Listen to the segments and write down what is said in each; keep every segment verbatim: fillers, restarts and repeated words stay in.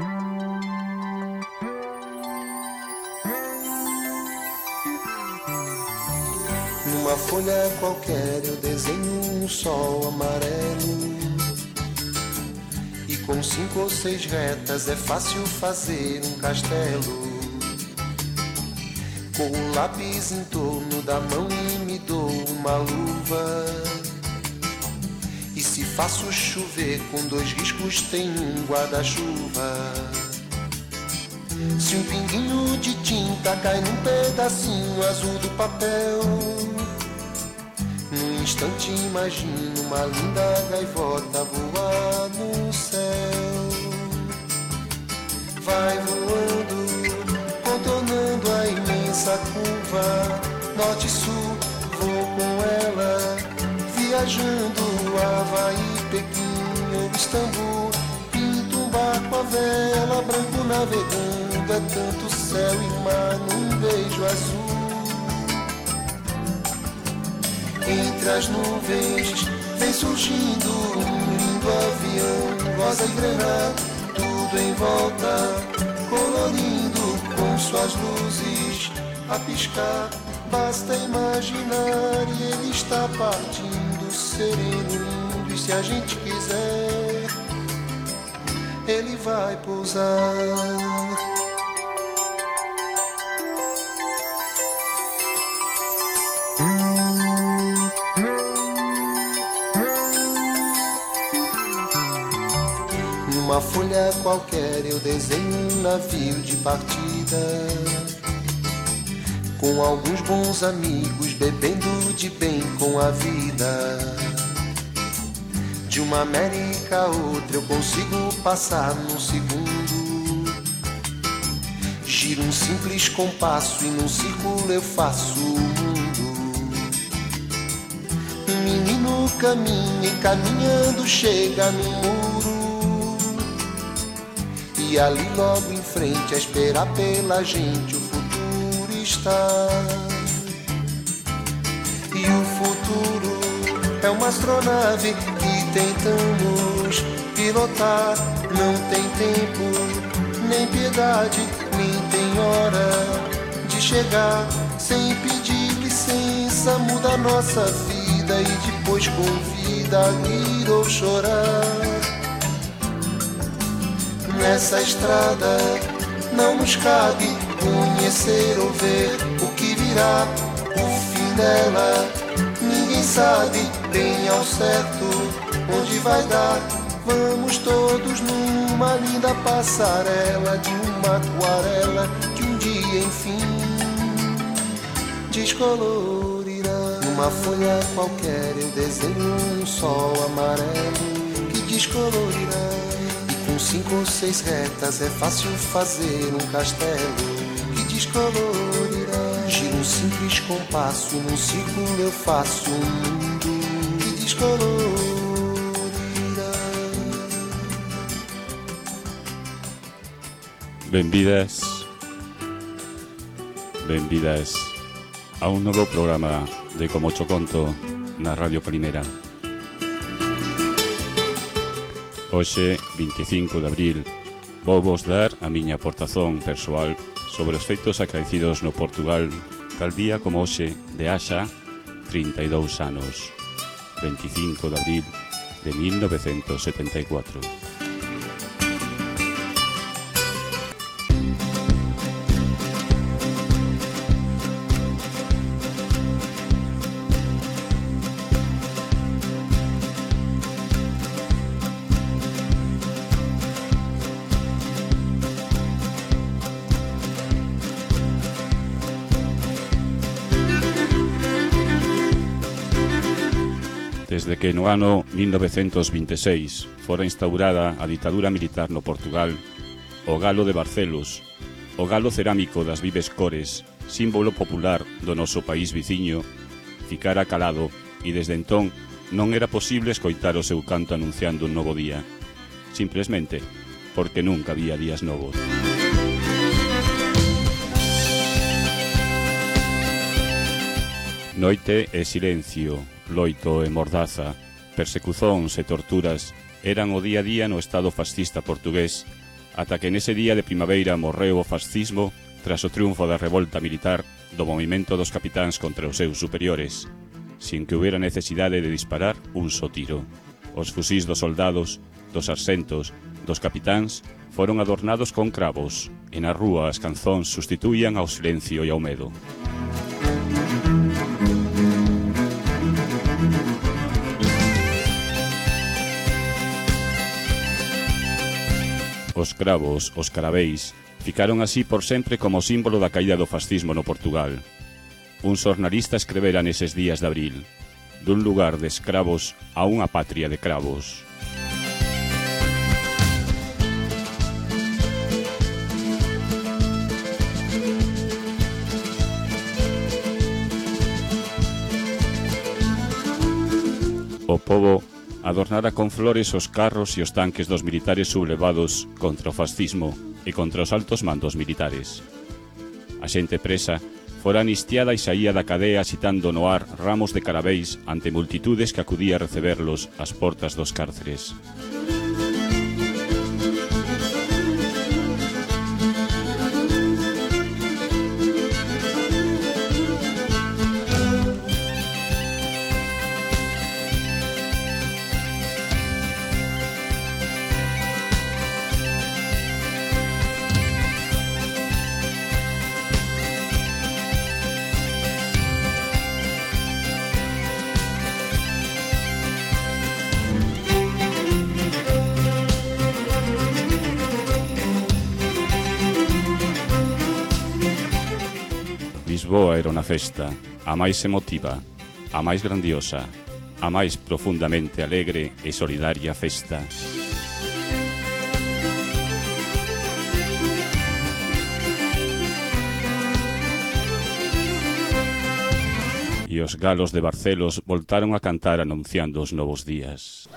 Numa folha qualquer eu desenho um sol amarelo, e com cinco ou seis retas é fácil fazer um castelo. Com o lápis em torno da mão e me dou uma luva, e se faço chover com dois riscos tem um guarda-chuva. Se um pinguinho de tinta cai num pedacinho azul do papel, num instante imagino uma linda gaivota voar no céu. Vai voando, contornando a imensa curva, norte e sul, vou com ela, viajando Havaí, Pequim ou Istambul. Pinto um barco à vela, branco navegando, é tanto céu e mar num beijo azul. Entre as nuvens vem surgindo um lindo avião, rosa e grená, tudo em volta, colorindo com suas luzes a piscar. Basta imaginar e ele está partindo, sereno, lindo, e se a gente quiser, ele vai pousar. Numa folha qualquer eu desenho um navio de partida, com alguns bons amigos bebendo de bem com a vida. De uma América a outra eu consigo passar num segundo. Giro um simples compasso e num círculo eu faço o mundo. Um menino caminha e caminhando chega no muro, e ali logo em frente a esperar pela gente o futuro está. E o futuro é uma astronave que tentamos pilotar. Não tem tempo, nem piedade, nem tem hora de chegar. Sem pedir licença muda a nossa vida e depois convida a rir ou chorar. Nessa estrada não nos cabe conhecer ou ver o que virá, o fim dela. Ninguém sabe bem ao certo onde vai dar. Vamos todos numa linda passarela de uma aquarela que um dia enfim descolorirá. Numa folha qualquer eu desenho um sol amarelo que descolorirá. Com cinco ou seis retas é fácil fazer um castelo que descolorirá. Giro um simples compasso, num círculo eu faço um mundo que descolorirá. Benvidas, benvidas a un novo programa de Como Cho Conto na Radio Primeira. Hoxe, vinte e cinco de abril, vou vos dar a miña aportación persoal sobre os feitos acaecidos no Portugal tal día como hoxe de haxa trinta e dous anos, vinte e cinco de abril de mil novecentos setenta e cuatro. Desde que no ano mil novecentos vinte e seis fora instaurada a ditadura militar no Portugal, o galo de Barcelos, o galo cerámico das vives cores, símbolo popular do noso país viciño, ficara calado e desde entón non era posible escoitar o seu canto anunciando un novo día, simplesmente porque nunca había días novos. Noite e silencio, loito e mordaza, persecuzóns e torturas eran o día a día no Estado fascista portugués ata que nese día de primavera morreu o fascismo tras o triunfo da revolta militar do movimento dos capitáns contra os seus superiores, sin que houbera necesidade de disparar un só tiro. Os fusís dos soldados, dos sarxentos, dos capitáns foron adornados con cravos, e na rúa as canzóns sustituían ao silencio e ao medo. Os cravos, os caraveis, ficaron así por sempre como símbolo da caída do fascismo no Portugal. Un xornalista escrevera neses días de abril: dun lugar de escravos a unha patria de cravos. O pobo adornara con flores os carros e os tanques dos militares sublevados contra o fascismo e contra os altos mandos militares. A xente presa fora anistiada e saía da cadea xitando no ar ramos de caraveis ante multitudes que acudía a receberlos ás portas dos cárceres. Lisboa era unha festa, a máis emotiva, a máis grandiosa, a máis profundamente alegre e solidaria festa. E os galos de Barcelos voltaron a cantar anunciando os novos días.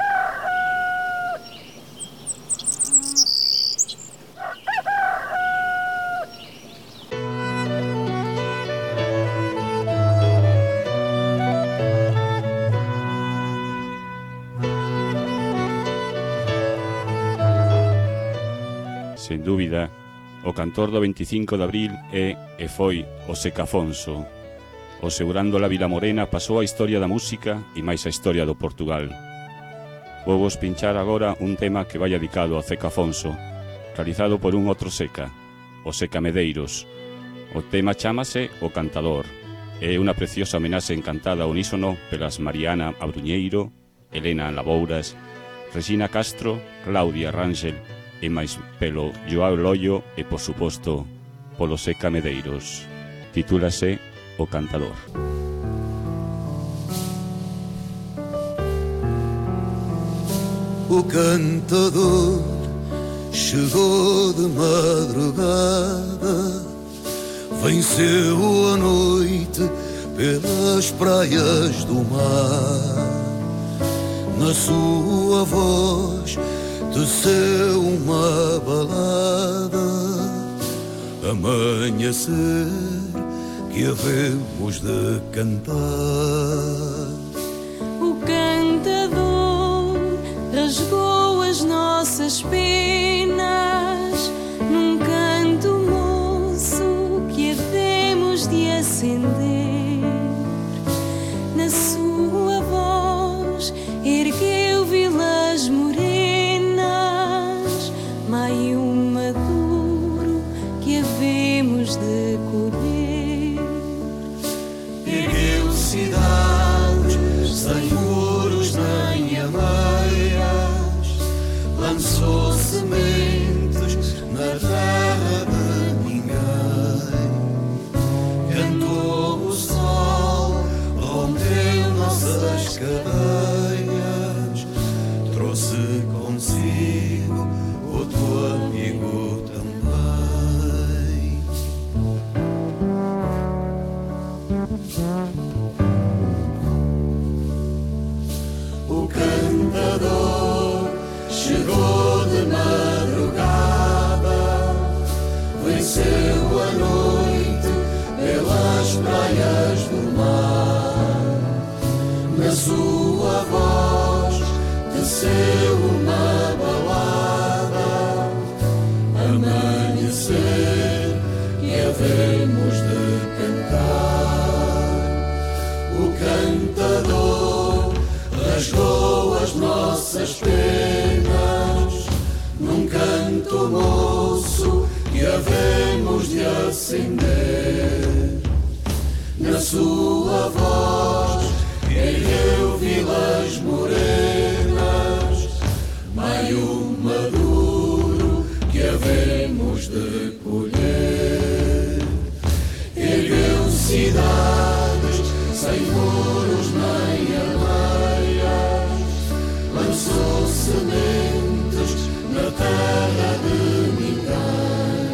Sen dúbida, o cantor do veinticinco de abril é e foi o Seca Afonso. O Segurando la Vila Morena pasou a historia da música e máis a historia do Portugal. Vou vos pinchar agora un tema que vai dedicado ao Seca Afonso, realizado por un outro Seca, o Seca Medeiros. O tema chámase O Cantador. É unha preciosa homenaxe encantada ao unísono pelas Mariana Abruñeiro, Elena Labouras, Regina Castro, Claudia Rangel e máis pelo Joao Loio e, por suposto, polo Seca Medeiros. Titúlase O Cantador. O cantador chegou de madrugada, venceu a noite pelas praias do mar. Na sua voz teceu uma balada, amanhecer que havemos de cantar. O cantador rasgou as nossas penas num canto moço que havemos de acender. Na sua voz ergueu vilas morenas, maio maduro que havemos de colher. Ergueu cidades sem muros nem ameias, lançou sementes na terra de ninguém. Cantou o sol, rompeu nossas cadeias, trouxe consigo outro amigo também. O cantador chegou de madrugada, venceu a noite pelas praias do mar. Na sua voz teceu uma balada, acender. Na sua voz ergueu vilas morenas, maio maduro que havemos de colher. Ergueu cidades sem muros nem areias, lançou sementes na terra de ninguém.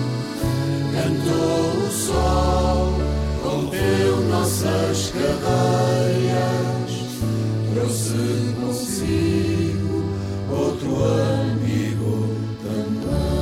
Cantou o sol, rompeu nossas cadeias, trouxe consigo outro amigo também.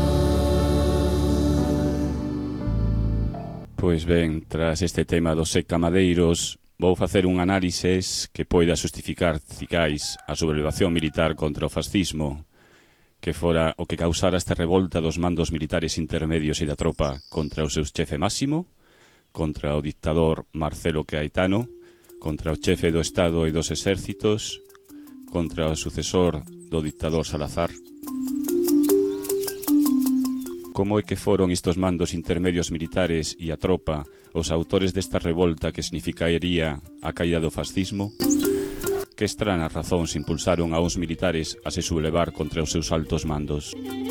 Pois ben, tras este tema dos secamadeiros, vou facer un análisis que poida justificar, cicais, a sublevación militar contra o fascismo, que fora o que causara esta revolta dos mandos militares intermedios e da tropa contra o seu chefe máximo, contra o dictador Marcelo Caetano, contra o chefe do Estado e dos exércitos, contra o sucesor do dictador Salazar. Como é que foron estos mandos intermedios militares e a tropa os autores desta revolta que significaría a caída do fascismo? Que estranas razóns impulsaron a uns militares a se sublevar contra os seus altos mandos?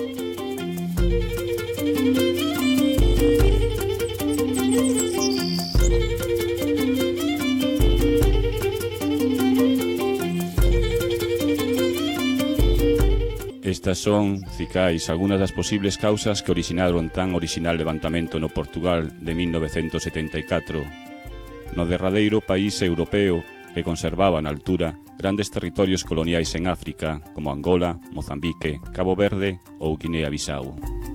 Estas son, cicais, algunhas das posibles causas que originaron tan original levantamento no Portugal de mil novecentos setenta e catro, no derradeiro país europeo que conservaba na altura grandes territorios coloniais en África, como Angola, Mozambique, Cabo Verde ou Guinea-Bissau.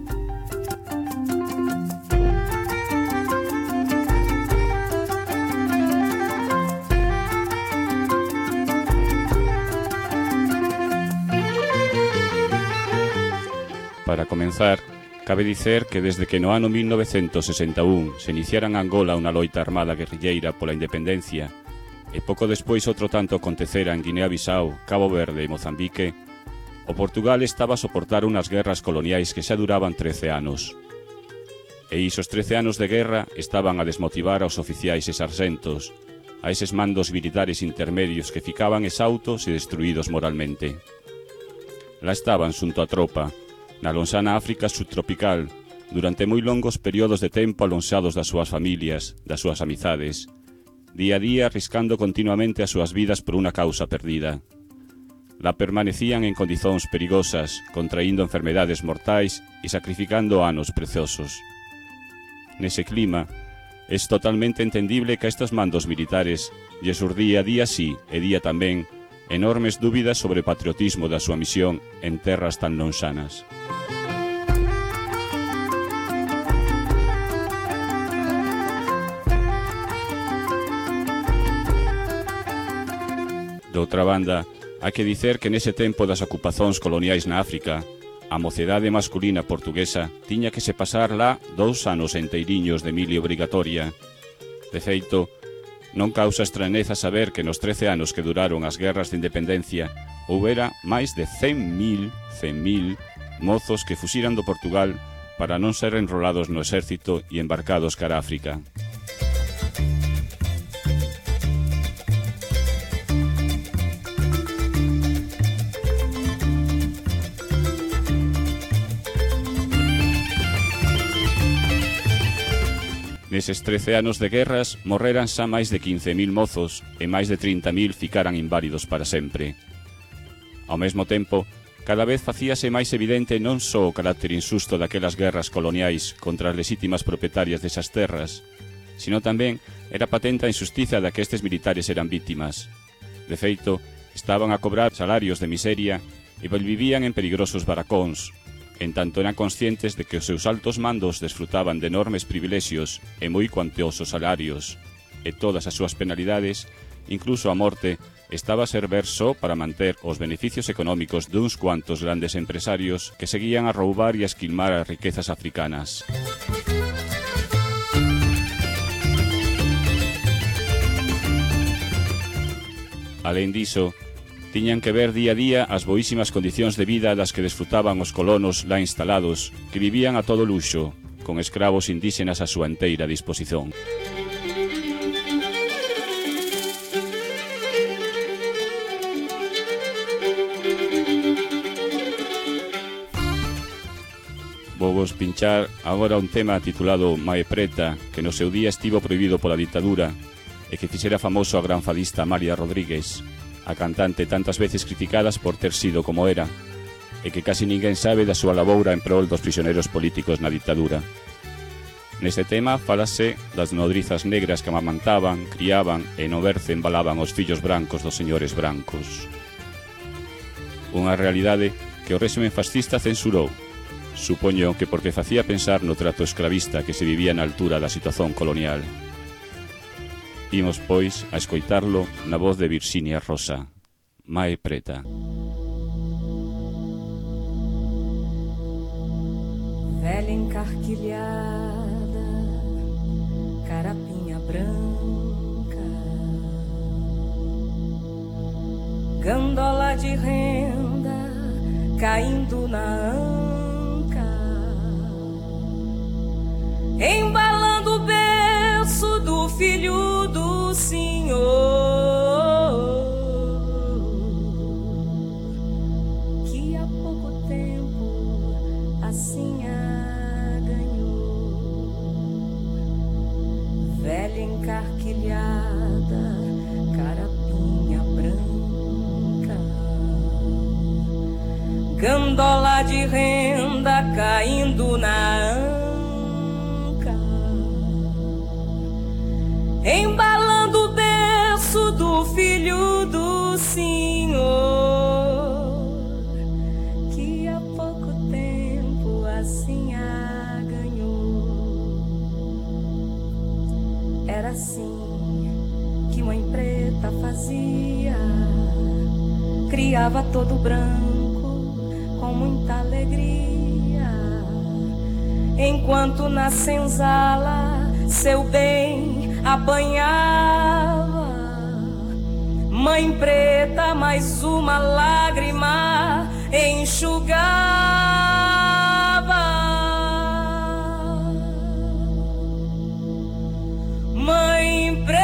Para comenzar, cabe dicer que desde que no ano mil novecentos sesenta e un se iniciara en Angola unha loita armada guerrilleira pola independencia, e pouco despois outro tanto acontecera en Guinea-Bissau, Cabo Verde e Mozambique, o Portugal estaba a soportar unhas guerras coloniais que xa duraban trece anos. E isos trece anos de guerra estaban a desmotivar aos oficiais e sargentos, a eses mandos militares intermedios que ficaban exautos e destruídos moralmente. Lá estaban xunto a tropa, na lonxana África subtropical, durante moi longos períodos de tempo alonxados das súas familias, das súas amizades, día a día arriscando continuamente as súas vidas por unha causa perdida. La permanecían en condicións perigosas, contraindo enfermedades mortais e sacrificando anos preciosos. Nese clima, é totalmente entendible que a estes mandos militares lle surdía día sí e día tamén enormes dúbidas sobre o patriotismo da súa misión en terras tan lonxanas. Doutra banda, hai que dicer que nese tempo das ocupacións coloniais na África, a mocedade masculina portuguesa tiña que se pasar lá dous anos enteiriños de mili obrigatoria. De feito, non causa estraneza saber que nos trece anos que duraron as guerras de independencia houbera máis de cen mil, cen mil mozos que fuxiran do Portugal para non ser enrolados no exército e embarcados cara a África. Neses trece anos de guerras morreran xa máis de quince mil mozos e máis de trinta mil ficaran inválidos para sempre. Ao mesmo tempo, cada vez facíase máis evidente non só o carácter insusto daquelas guerras coloniais contra as lexítimas propietarias desas terras, sino tamén era patente a injustiza da que estes militares eran vítimas. De feito, estaban a cobrar salarios de miseria e vivían en peligrosos baracóns, en tanto eran conscientes de que os seus altos mandos desfrutaban de enormes privilexios e moi cuantiosos salarios, e todas as súas penalidades, incluso a morte, estaba a servir só para manter os beneficios económicos duns cuantos grandes empresarios que seguían a roubar e a esquilmar as riquezas africanas. Alén diso, tiñan que ver día a día as boísimas condicións de vida das que desfrutaban os colonos lá instalados, que vivían a todo luxo, con escravos indígenas a súa enteira disposición. Vou vos pinchar agora un tema titulado Mae Preta, que no seu día estivo prohibido pola ditadura e que fixera famoso a gran fadista María Rodríguez, a cantante tantas veces criticadas por ter sido como era, e que casi ninguén sabe da súa laboura en prol dos prisioneiros políticos na ditadura. Neste tema falase das nodrizas negras que amamantaban, criaban e no berce embalaban os fillos brancos dos señores brancos. Unha realidade que o réxime fascista censurou, supoño que porque facía pensar no trato esclavista que se vivía na altura da situación colonial. Imos, pois, a escoitarlo na voz de Virxinia Rosa, Mae Preta. Velha encarquilhada, carapinha branca, gandola de renda caindo na anca, embalando o berço do filho do Senhor, que há pouco tempo assim a ganhou. Velha encarquilhada, carapinha branca, gandola de renda caindo na anca, embalando o berço do filho do Senhor, que há pouco tempo assim a ganhou. Era assim que mãe preta fazia, criava todo branco com muita alegria, enquanto na senzala seu bem apanhava. Mãe preta, mais uma lágrima enxugava. Mãe preta,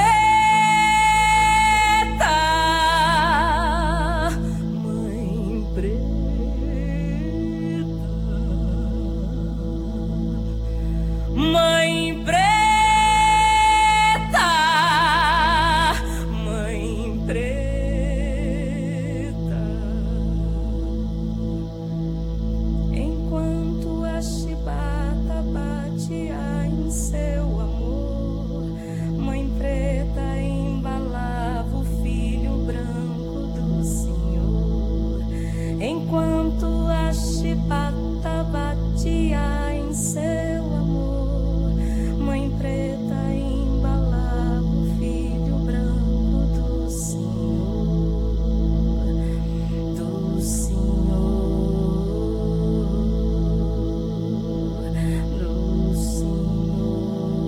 mãe preta, mãe preta. Enquanto a chibata batia em seu amor, mãe preta embalava o filho branco do Senhor, do Senhor, do Senhor.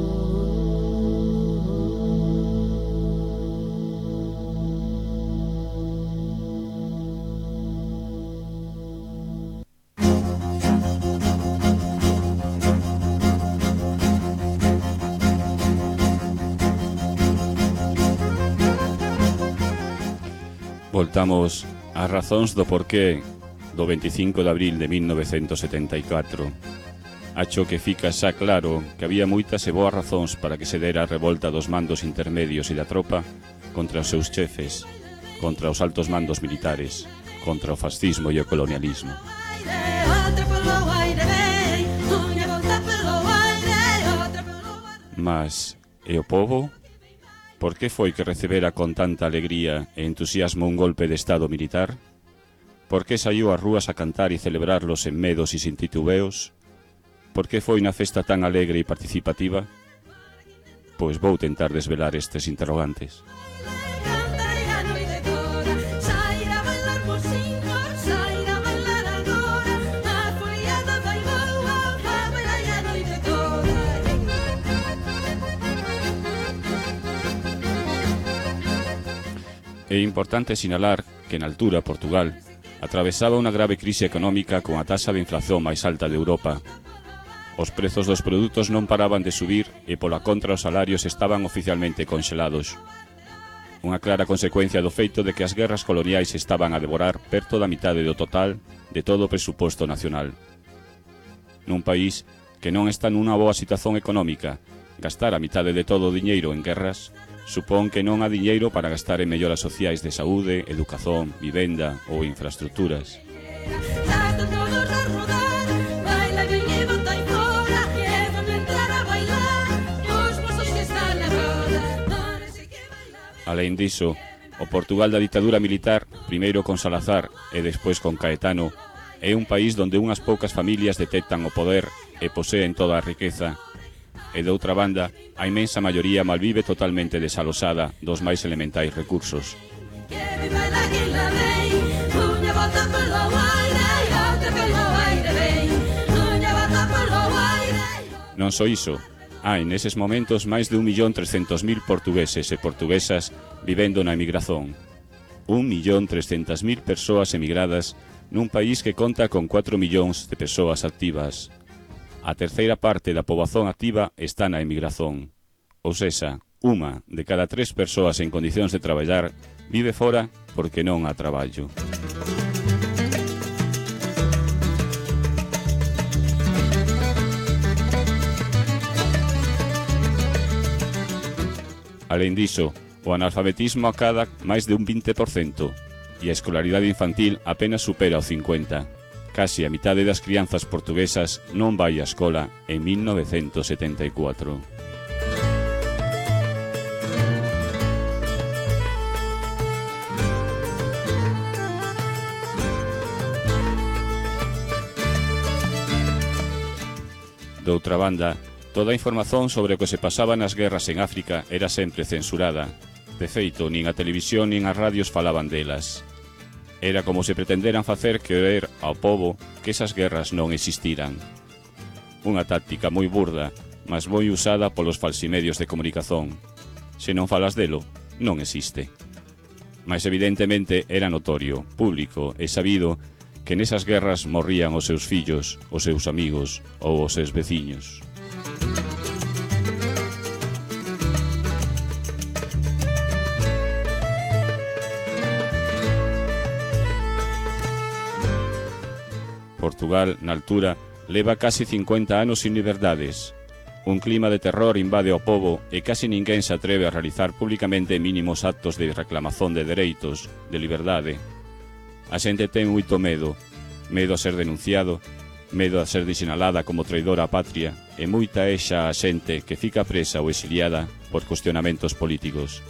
Voltamos ás razóns do porqué do veinticinco de abril de mil novecentos setenta e catro. Acho que fica xa claro que había moitas e boas razóns para que se dera a revolta dos mandos intermedios e da tropa contra os seus chefes, contra os altos mandos militares, contra o fascismo e o colonialismo. Mas, e o povo? Por que foi que recebera con tanta alegría e entusiasmo un golpe de estado militar? Por que saiu ás rúas a cantar e celebrarlos en medos e sin titubeos? Por que foi unha festa tan alegre e participativa? Pois vou tentar desvelar estes interrogantes. É importante sinalar que na altura Portugal atravesaba unha grave crise económica con a taxa de inflación máis alta de Europa. Os prezos dos produtos non paraban de subir e pola contra os salarios estaban oficialmente conxelados. Unha clara consecuencia do feito de que as guerras coloniais estaban a devorar perto da mitade do total de todo o presuposto nacional. Nun país que non está nunha boa situación económica, gastar a mitade de todo o diñeiro en guerras supón que non há diñeiro para gastar en melloras sociais de saúde, educación, vivenda ou infraestructuras. Alén diso, o Portugal da ditadura militar, primeiro con Salazar e despois con Caetano, é un país donde unhas poucas familias detectan o poder e poseen toda a riqueza, e de outra banda, a inmensa maioría malvive totalmente desalosada dos máis elementais recursos. Non só iso, hai neses momentos máis de un millón trescentos mil portugueses e portuguesas vivendo na emigración. un millón trescentas mil persoas emigradas nun país que conta con catro millóns de persoas activas. A terceira parte da poboación activa está na emigración. Ou sexa, unha de cada tres persoas en condicións de traballar vive fora porque non há traballo. Alén diso, o analfabetismo acada máis de un vinte por cento e a escolaridade infantil apenas supera o cincuenta por cento. Casi a mitade das crianzas portuguesas non vai á escola en mil novecentos setenta e cuatro. Doutra banda, toda a información sobre o que se pasaba nas guerras en África era sempre censurada. De feito, nin a televisión nin as radios falaban delas. Era como se pretenderan facer creer ao pobo que esas guerras non existiran. Unha táctica moi burda, mas moi usada polos falsimedios de comunicación. Se non falas delo, non existe. Mas evidentemente era notorio, público e sabido que nesas guerras morrían os seus fillos, os seus amigos ou os seus veciños. Portugal, na altura, leva casi cincuenta anos sin liberdades. Un clima de terror invade ao pobo e casi ninguén se atreve a realizar públicamente mínimos actos de reclamación de dereitos, de liberdade. A xente ten moito medo, medo a ser denunciado, medo a ser disinalada como traidora á patria, e moita é xa a xente que fica presa ou exiliada por cuestionamentos políticos.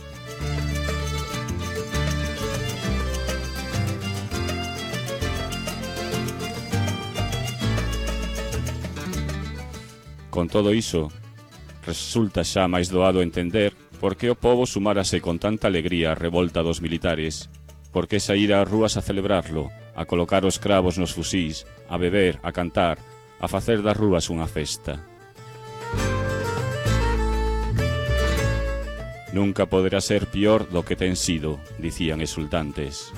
Con todo iso, resulta xa máis doado entender por que o pobo sumárase con tanta alegría á revolta dos militares, por que saíra ás rúas a celebrarlo, a colocar os cravos nos fusís, a beber, a cantar, a facer das rúas unha festa. Nunca poderá ser pior do que ten sido, dicían exultantes.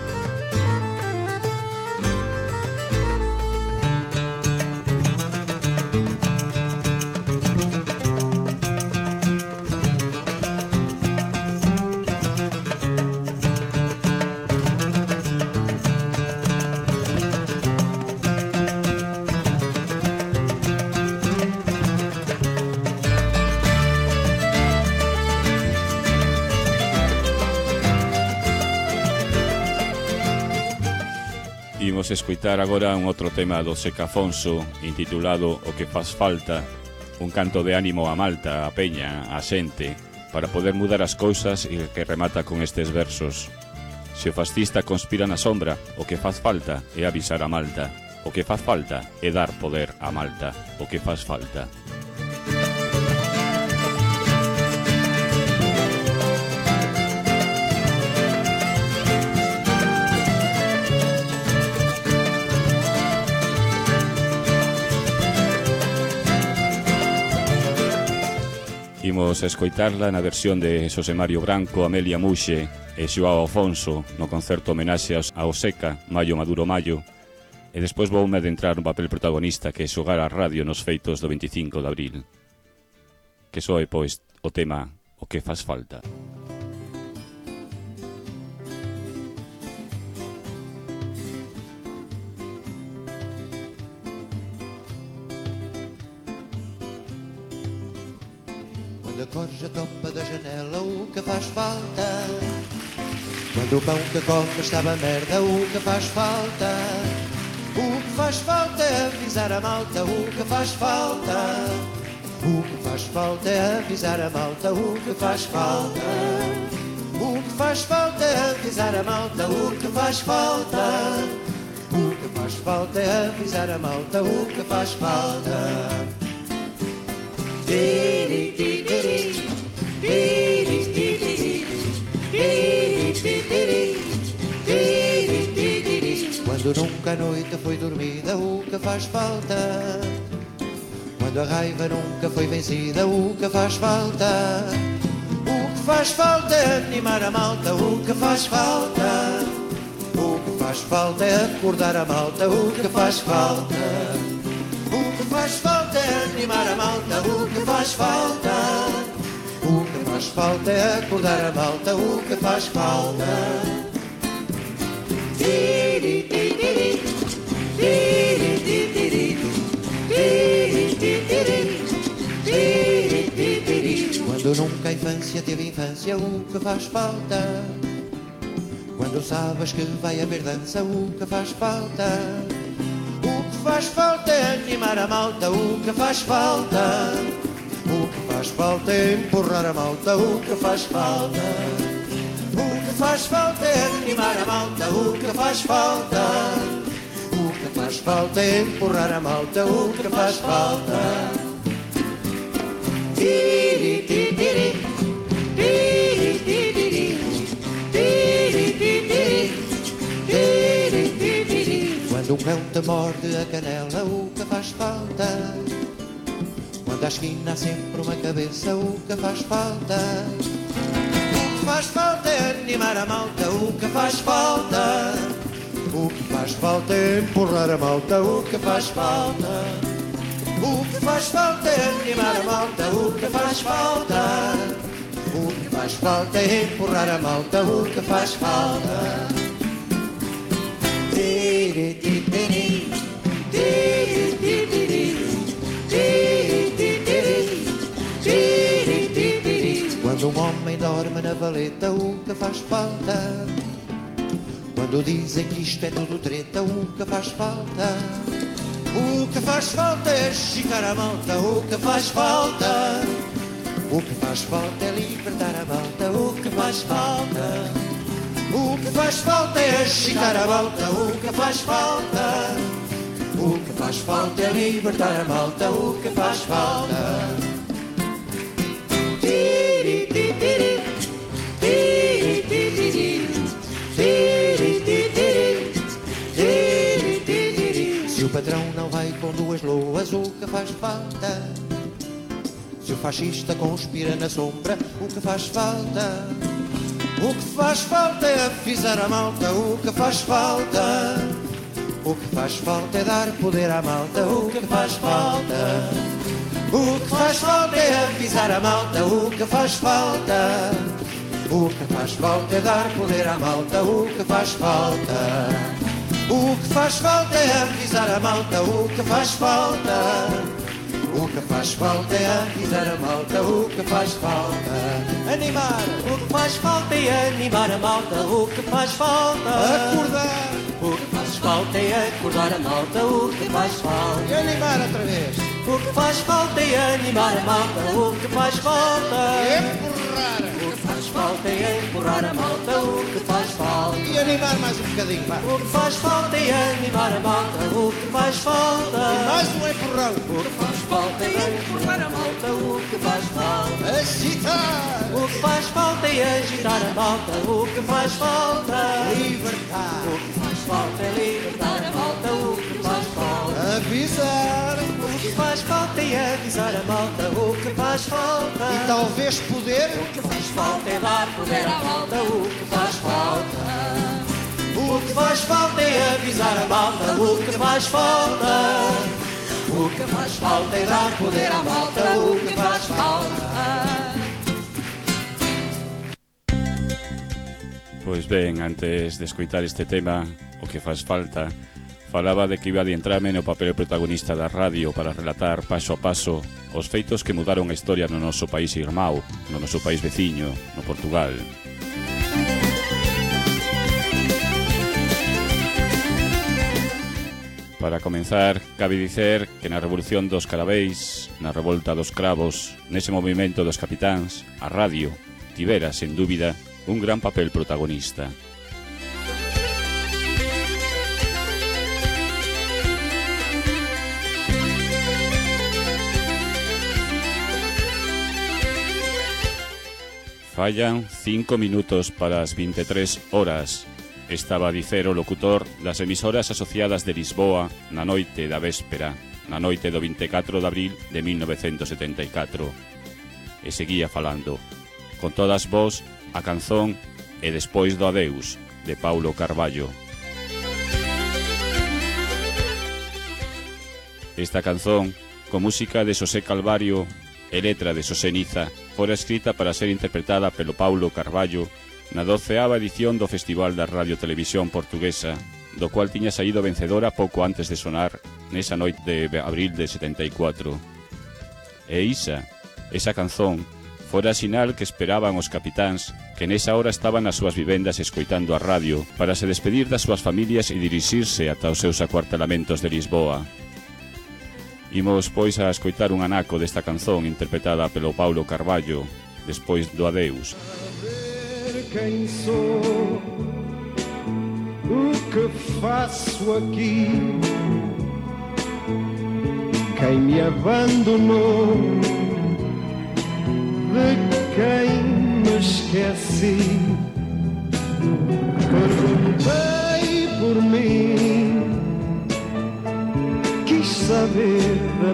Imos escoitar agora un outro tema do Seca Afonso intitulado O que faz falta, un canto de ánimo a Malta, a Peña, a xente, para poder mudar as cousas e que remata con estes versos. Se o fascista conspira na sombra, o que faz falta é avisar a Malta. O que faz falta é dar poder a Malta. O que faz falta. Imos escoitarla na versión de Xosé Mario Branco, Amelia Muxe e Xoao Afonso no concerto homenaxe ao Seca, Maio Maduro Maio, E despois voume adentrar no papel protagonista que é xogar a radio nos feitos do veinticinco de abril. Que soe, pois, o tema O que faz falta. Quando a corja topa da janela, o que faz falta? Quando o pão que come estava merda, o que faz falta? O que faz falta é avisar a malta, o que faz falta? O que faz falta é avisar a malta, o que faz falta? O que faz falta é avisar a malta, o que faz falta? O que faz falta é avisar a malta, o que faz falta? Diri, diri, diri, diri, diri, diri, diri, diri, diri. Quando nunca a noite foi dormida, o que faz falta? Quando a raiva nunca foi vencida, o que faz falta? O que faz falta é animar a malta, o que faz falta? O que faz falta é acordar a malta, o que faz falta? O que faz falta é animar a malta, o que faz falta? O que faz falta é acordar a malta, o que faz falta? Diri, diri, diri, diri, diri, diri. Quando nunca a infância teve infância, o que faz falta? Quando sabes que vai haver dança, o que faz falta? O que faz falta é animar a malta, o que faz falta? O que faz falta é empurrar a malta, o que faz falta? O que faz falta é animar a malta, o que faz falta? O que faz falta é empurrar a malta, o que faz falta? Tiri, tiri, tiri, tiri, tiri, tiri, tiri, tiri. Quando um cão te morde a canela, o que faz falta? Quando à esquina há sempre uma cabeça, o que faz falta? O que faz falta é animar a malta, o que faz falta? O que faz falta é empurrar a malta, o que faz falta? O que faz falta é animar a malta, o que faz falta? O que faz falta é empurrar a malta, o que faz falta? Tiri, tiri, tiri, tiri, tiri, tiri, tiri, tiri. Quando um homem dorme na valeta, o que faz falta? Quando dizem que isto é tudo treta, o que faz falta? O que faz falta é esticar a malta, o que faz falta? O que faz falta é libertar a malta, o que faz falta? O que faz falta é esticar a malta, o que faz falta? O que faz falta é libertar a malta, o que faz falta? Tiri, tiri, tiri, tiri, tiri, tiri, tiri, tiri. Se o patrão não vai com duas loas, o que faz falta? Se o fascista conspira na sombra, o que faz falta? O que faz falta é avisar a malta, o que faz falta? O que faz falta é dar poder à malta, o que faz falta? O que faz falta é avisar a malta, o que faz falta? O que faz falta é dar poder à malta, o que faz falta? O que faz falta é avisar a malta, o que faz falta? O que faz falta é avisar a malta, o que faz falta? Animar, o que faz falta é animar a malta, o que faz falta? Acordar, o que faz falta é acordar a malta, o que faz falta? E animar outra vez. O que faz falta é animar a malta, o que faz falta? Empurrar, o que faz falta é empurrar a malta, o que faz falta? E animar mais um bocadinho, vá. O que faz falta é animar a malta, o que faz falta? E mais um empurrão. O que faz falta é empurrar a malta, o que faz falta? Agitar. O que faz falta é agitar a malta, o que faz falta? Libertar. O que faz falta é libertar a malta, o que faz falta? Avisar. O que faz falta é avisar a malta, o que faz falta? E talvez poder. O que faz falta é dar poder à malta, o que faz falta? O O que faz falta é avisar a malta. O que faz falta, o que faz falta é dar poder à malta. O que faz falta. Pois ben, antes de escoitar este tema, o que faz falta, falaba de que iba a adentrarme no papel protagonista da radio para relatar paso a paso os feitos que mudaron a historia no noso país irmão, no noso país veciño, no Portugal. Para comenzar, cabe dicer que na Revolución dos Carabeis, na Revolta dos Cravos, nese movimento dos capitáns, a radio tivera, sen dúbida, un gran papel protagonista. Fallan cinco minutos para as vinte e tres horas. Estaba a dicer o locutor das emisoras asociadas de Lisboa na noite da véspera, na noite do vinte e catro de abril de mil novecentos setenta e catro. E seguía falando, con todas vos, a canzón E despois do adeus, de Paulo Carballo. Esta canzón, con música de Xosé Calvario e letra de Xosé Niza, fora escrita para ser interpretada pelo Paulo Carballo na doceava edición do Festival da Radio Televisión Portuguesa, do cual tiña saído vencedora pouco antes de sonar nesa noite de abril de setenta e catro. E isa, esa canzón, fora sinal que esperaban os capitáns que nesa hora estaban nas súas vivendas escoitando a radio para se despedir das súas familias e dirixirse ata os seus acuartelamentos de Lisboa. Imos, pois, a escoitar un anaco desta canzón interpretada pelo Paulo Carballo, Despois do adeus. Quem sou, o que faço aqui, quem me abandonou, de quem me esqueci. Perguntei por mim, quis saber de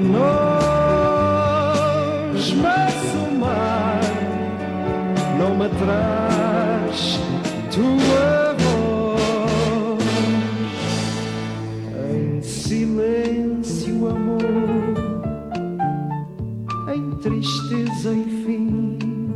nós, mas o mar não me traz tua voz. Em silêncio, amor, em tristeza e fim,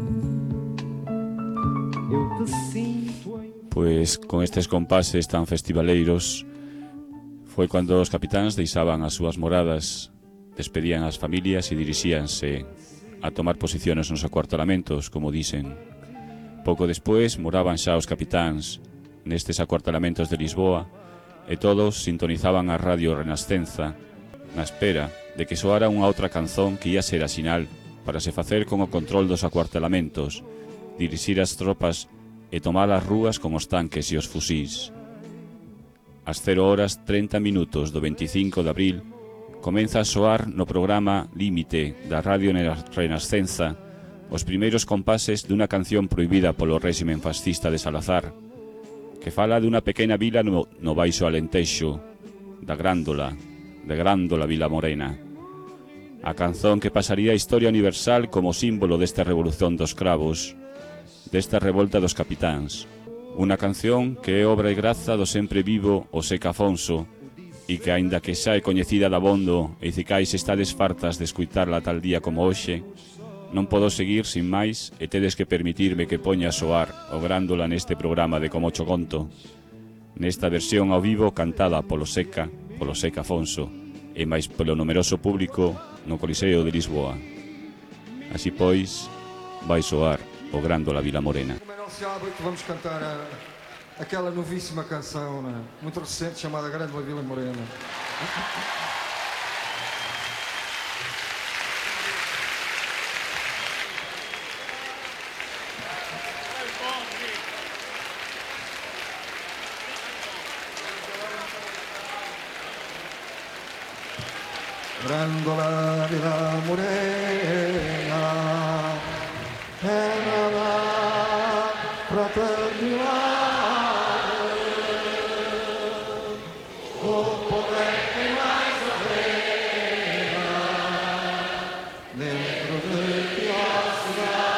eu te sinto em... Pois con estes compases tan festivaleiros foi cando os capitáns deixaban as súas moradas, despedían as familias e dirixíanse a tomar posiciones nos acuartelamentos, como dicen. Pouco despois moraban xa os capitáns nestes acuartelamentos de Lisboa e todos sintonizaban a Radio Renascenza na espera de que soara unha outra canzón que ia ser a sinal para se facer con o control dos acuartelamentos, dirixir as tropas e tomar as rúas con os tanques e os fusís. Ás cero horas trinta minutos do veinticinco de abril comeza a soar no programa Límite da Radio Renascenza os primeiros compases dunha canción prohibida polo réximen fascista de Salazar, que fala dunha pequena vila no, no Baixo Alentexo, da Grándola, de Grándola Vila Morena. A canzón que pasaría a historia universal como símbolo desta revolución dos cravos, desta revolta dos capitáns. Unha canción que é obra e graza do sempre vivo Oseca Afonso, e que, aínda que xa é coñecida dabondo e cicais estades fartas de escuitarla tal día como hoxe, non podo seguir sin máis e tedes que permitirme que poña a soar o Grándola neste programa de Como cho conto, nesta versión ao vivo cantada polo Seca, polo Seca Afonso, e máis polo numeroso público no Coliseo de Lisboa. Así pois, vai soar o Grándola Vila Morena. Como é não se abre que vamos cantar a, aquela novíssima canção, né? Muito recente, chamada Grândola Vila Morena. Grândola Vila Morena, terra da fraternidade, o poder tem mais a reina dentro de tua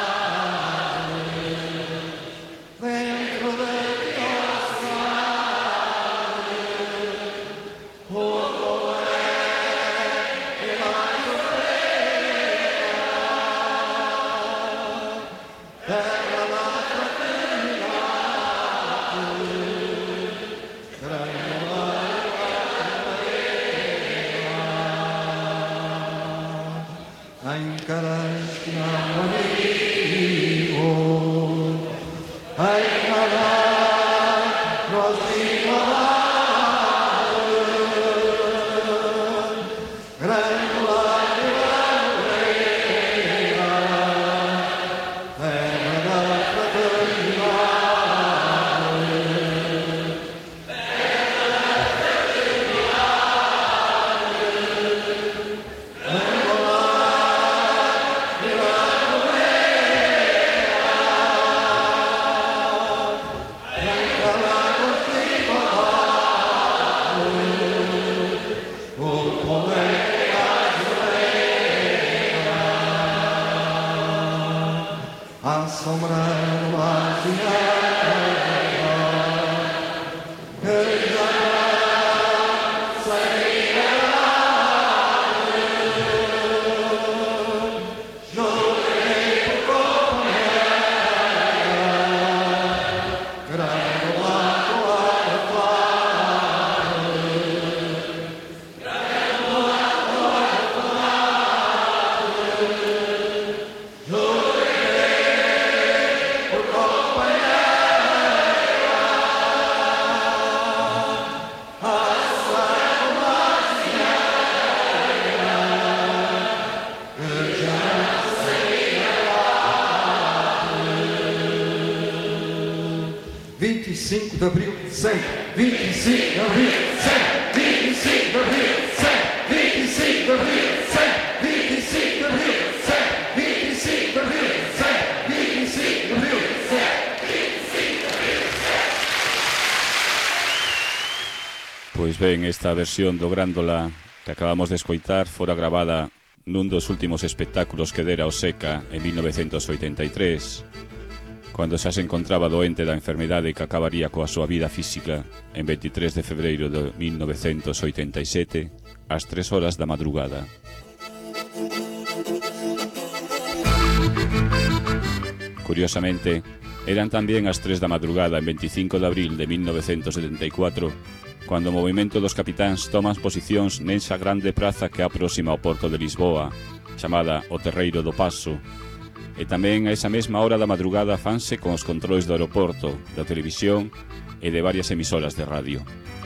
cidade, dentro de tua cidade. a encarar que não amigo, a encarar nós encarar. vinte e cinco de abril, sempre, vinte e cinco de abril, sempre, vinte e cinco de abril, sempre, vinte e cinco de abril, sempre, vinte e cinco de abril, sempre, vinte e cinco de abril, sempre, vinte e cinco de abril, sempre, vinte e cinco de abril, sempre. Pois ben, esta versión do Grándola que acabamos de escoitar fora gravada nun dos últimos espectáculos que dera o Seca en mil novecentos oitenta e tres, cando xa se encontraba doente da enfermidade que acabaría coa súa vida física en veintitrés de febreiro de mil novecentos oitenta e sete, ás tres horas da madrugada. Curiosamente, eran tamén as tres da madrugada en veinticinco de abril de mil novecentos setenta e catro, cando o movimento dos capitáns toman posicións nesa grande praza que é próxima ao porto de Lisboa, chamada o Terreiro do Paso, e tamén a esa mesma hora da madrugada fanse con os controis do aeroporto, da televisión e de varias emisoras de radio.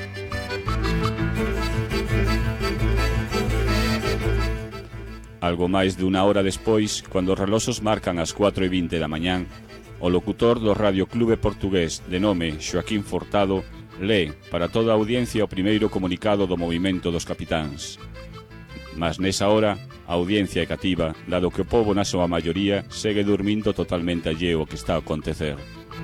Algo máis de unha hora despois, cando os reloxos marcan as cuatro e vinte da mañán, o locutor do Radio Clube Portugués de nome Xoaquín Furtado lee para toda a audiencia o primeiro comunicado do movimento dos capitáns. Mas nesa hora, a audiencia é cativa, dado que o pobo na súa maioría segue dormindo totalmente alleo ao que está a acontecer.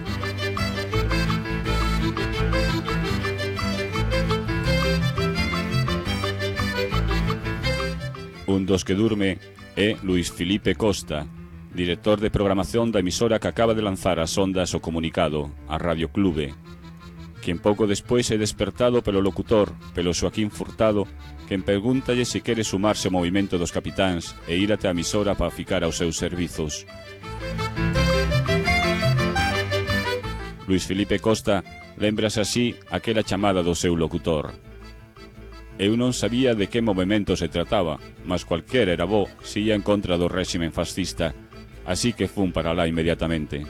Un dos que durme é Luís Filipe Costa, director de programación da emisora que acaba de lanzar as ondas o comunicado, a Radio Clube, quien pouco despois é despertado pelo locutor, pelo Xoaquín Furtado, quen pregúntalle se quere sumarse ao movimento dos capitáns e ir até a emisora para ficar aos seus servizos. Luís Filipe Costa lembrase así aquela chamada do seu locutor. Eu non sabía de que movimento se trataba, mas cualquera era bo se ia en contra do réximen fascista, así que fun para lá inmediatamente.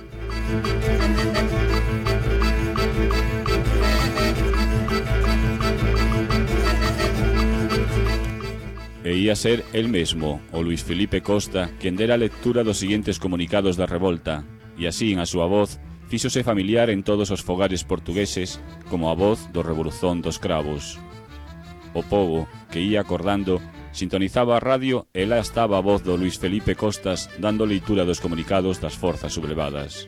E ia ser el mesmo, o Luís Filipe Costa, quen dera a lectura dos seguintes comunicados da revolta, e así, a súa voz, fíxose familiar en todos os fogares portugueses como a voz do Revolución dos Cravos. O pobo, que ia acordando, sintonizaba a radio e lá estaba a voz do Luís Filipe Costas dando leitura dos comunicados das forzas sublevadas.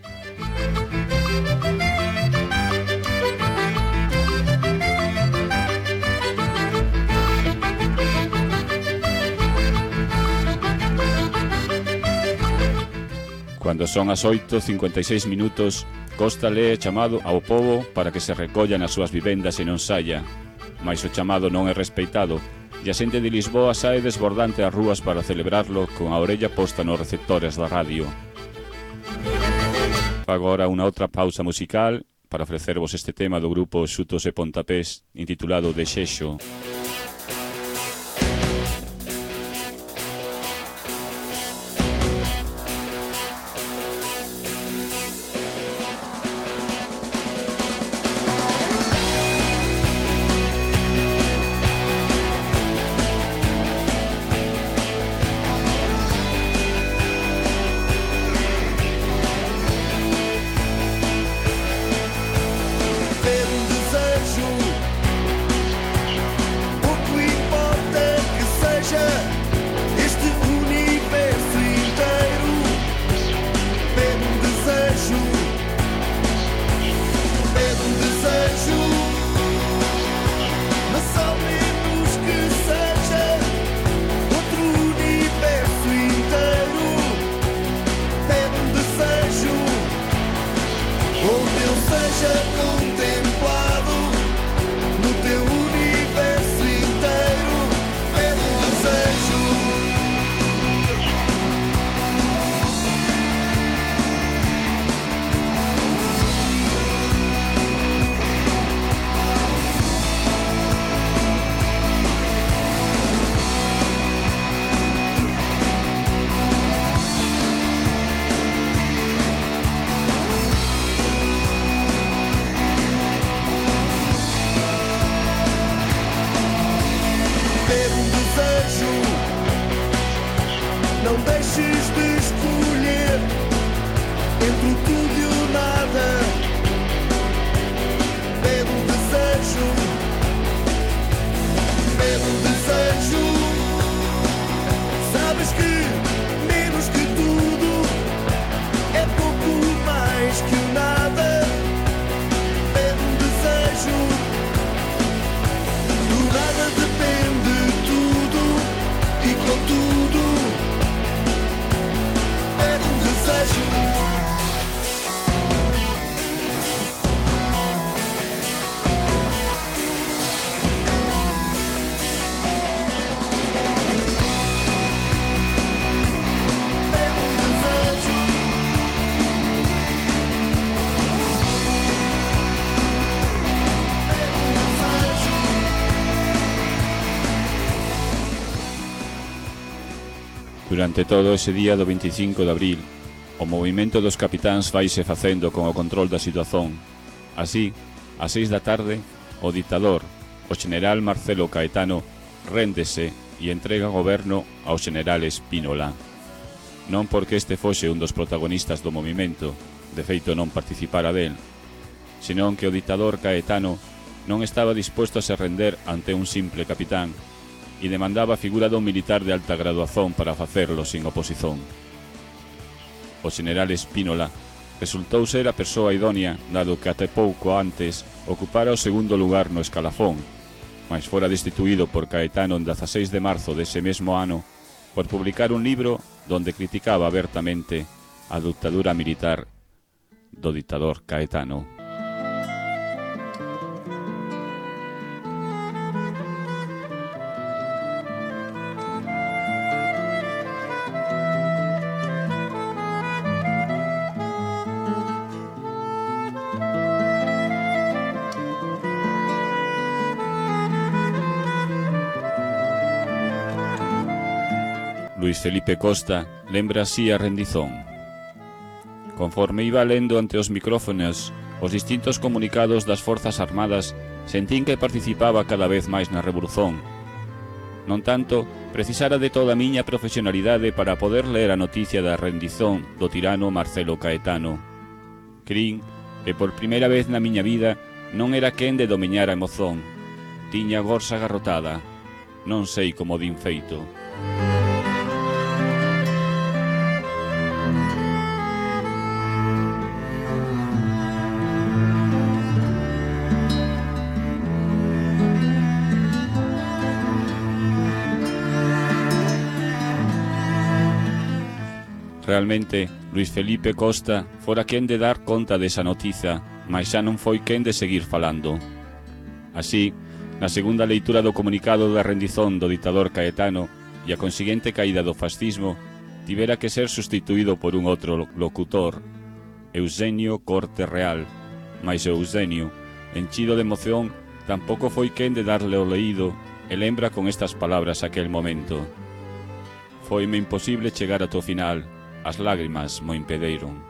Cando son as oito e cincuenta e seis minutos, Costa lee chamado ao pobo para que se recolla nas súas vivendas e non saia, mais o chamado non é respeitado, e a xente de Lisboa sae desbordante ás rúas para celebrarlo con a orella posta nos receptores da radio. Agora unha outra pausa musical para ofrecervos este tema do grupo Xutos e Pontapés intitulado De Xexo. Não deixes de escolher entre o tudo e o nada. Pede um desejo, pede um desejo. Sabes que menos que tudo é pouco mais que o nada. Pede um desejo. Do nada depende tudo e com tudo pede um desejo. Durante todo ese día do veinticinco de abril, o movimento dos capitáns vaise facendo con o control da situación. Así, ás seis da tarde, o dictador, o xeneral Marcelo Caetano, réndese e entrega o goberno ao xeneral Spínola. Non porque este fose un dos protagonistas do movimento, de feito non participara del, senón que o dictador Caetano non estaba disposto a se render ante un simple capitán e demandaba a figura dun militar de alta graduación para facerlo sin oposición. O xeneral Spínola resultou ser a persoa idónea, dado que até pouco antes ocupara o segundo lugar no escalafón, mas fora destituído por Caetano en dezaseis de marzo dese mesmo ano por publicar un libro donde criticaba abertamente a ditadura militar do dictador Caetano. Luis Felipe Costa lembra así a rendizón. Conforme iba lendo ante os micrófonos os distintos comunicados das Forzas Armadas, sentín que participaba cada vez máis na revolución. Non tanto, precisara de toda a miña profesionalidade para poder ler a noticia da rendizón do tirano Marcelo Caetano. Crin que por primeira vez na miña vida non era quen de domiñar a emoción. Tiña a gorsa agarrotada. Non sei como din feito. Realmente, Luis Felipe Costa fora quen de dar conta desa noticia, mas xa non foi quen de seguir falando. Así, na segunda leitura do comunicado da rendizón do dictador Caetano e a consiguiente caída do fascismo, tivera que ser sustituído por un outro locutor, Eusenio Corte Real, mas Eusenio, enchido de emoción, tampouco foi quen de darle o leído e lembra con estas palabras aquel momento: «Foime imposible chegar ata o final, as lágrimas mo impediron».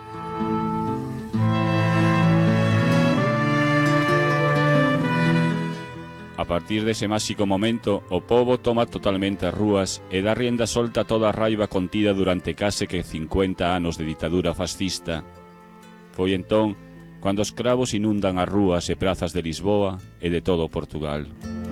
A partir dese máxico momento, o pobo toma totalmente as rúas e dá rienda solta a toda a raiva contida durante case que cincuenta anos de ditadura fascista. Foi entón cando os cravos inundan as rúas e prazas de Lisboa e de todo Portugal.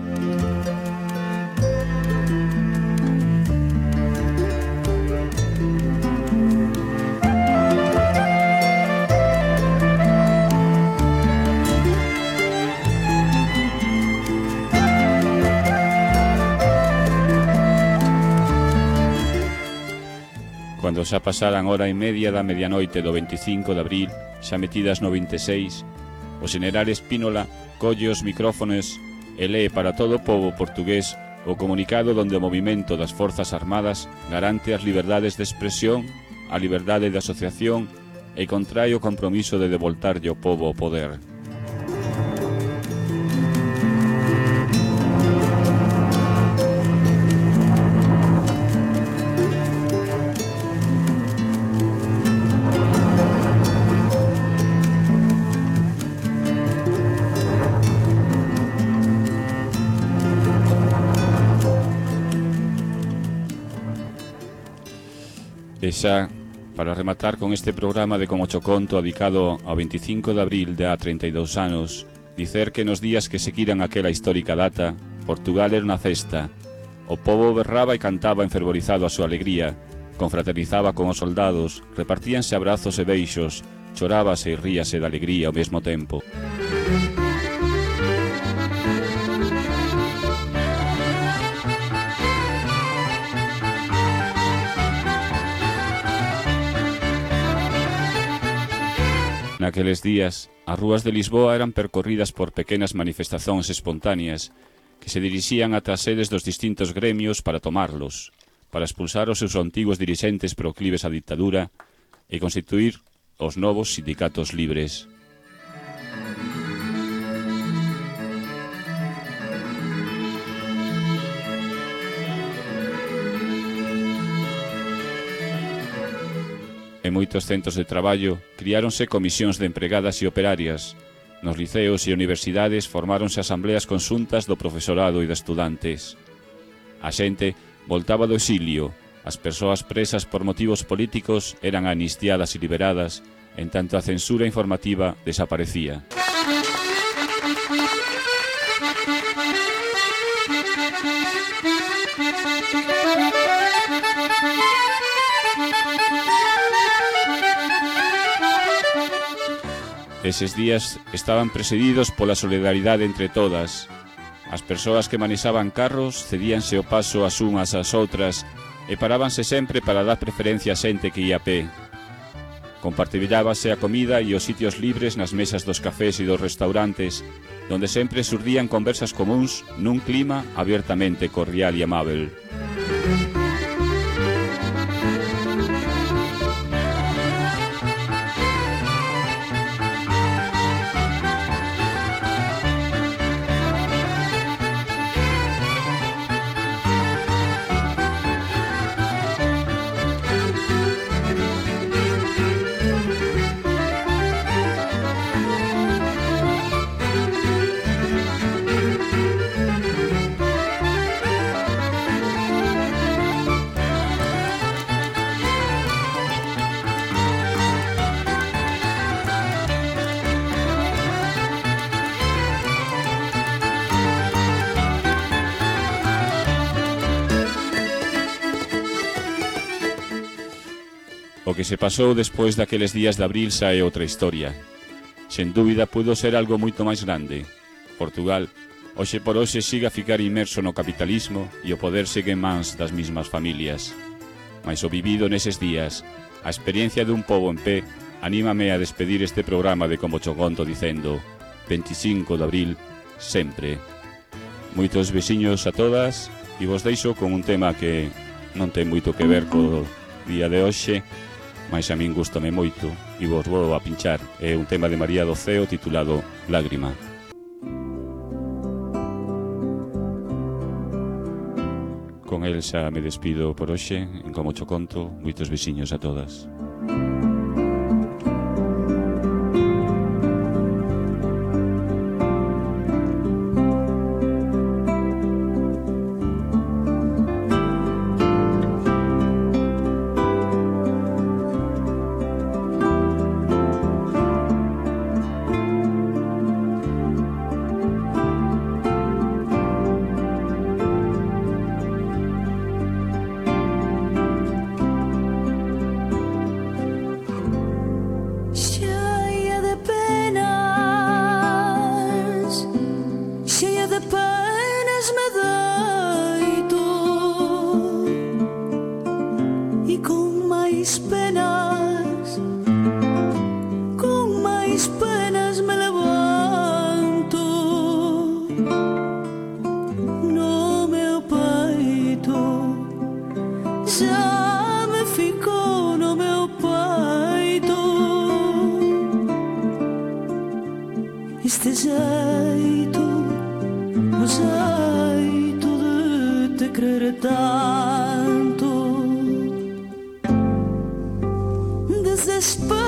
Cando xa pasaran hora e media da medianoite do veinticinco de abril, xa metidas no vinte e seis, o xeneral Spínola colle os micrófonos e lee para todo o pobo portugués o comunicado donde o movimento das Forzas Armadas garante as liberdades de expresión, a liberdade de asociación e contrae o compromiso de devoltarlle ao pobo o poder. E xa, para rematar con este programa de Como Cho Conto dedicado ao veinticinco de abril de há treinta e dous anos, dicer que nos días que seguiran aquela histórica data, Portugal era unha festa. O pobo berraba e cantaba enfervorizado a súa alegría, confraternizaba con os soldados, repartíanse abrazos e beixos, chorábase e ríase de alegría ao mesmo tempo. Naqueles días, as rúas de Lisboa eran percorridas por pequenas manifestacións espontáneas que se dirixían ata as sedes dos distintos gremios para tomarlos, para expulsar os seus antigos dirixentes proclives á dictadura e constituir os novos sindicatos libres. En moitos centros de traballo criáronse comisións de empregadas e operarias. Nos liceos e universidades formáronse asambleas conxuntas do profesorado e de estudantes. A xente voltaba do exilio, as persoas presas por motivos políticos eran anistiadas e liberadas, en tanto a censura informativa desaparecía. Eses días estaban presididos pola solidaridade entre todas. As persoas que manexaban carros cedíanse o paso as unhas ás outras e parábanse sempre para dar preferencia a xente que ia a pé. Compartillábase a comida e os sitios libres nas mesas dos cafés e dos restaurantes, donde sempre xurdían conversas comúns nun clima abiertamente cordial e amável. O que se pasou despois daqueles días de abril xa é outra historia. Sen dúbida pudo ser algo moito máis grande. Portugal, hoxe por hoxe, siga a ficar inmerso no capitalismo e o poder segue en mans das mismas familias. Mais o vivido neses días, a experiencia dun pobo en pé, anímame a despedir este programa de Como Cho Conto dicendo veinticinco de abril, sempre. Moitos veciños a todas e vos deixo con un tema que non ten moito que ver co día de hoxe, mas a min gustame moito e vos vou a pinchar. É un tema de María do Ceo titulado Lágrima. Con el xa me despido por hoxe en Como Cho Conto. Moitos veciños a todas. Este jeito, o jeito de te querer tanto, desespero.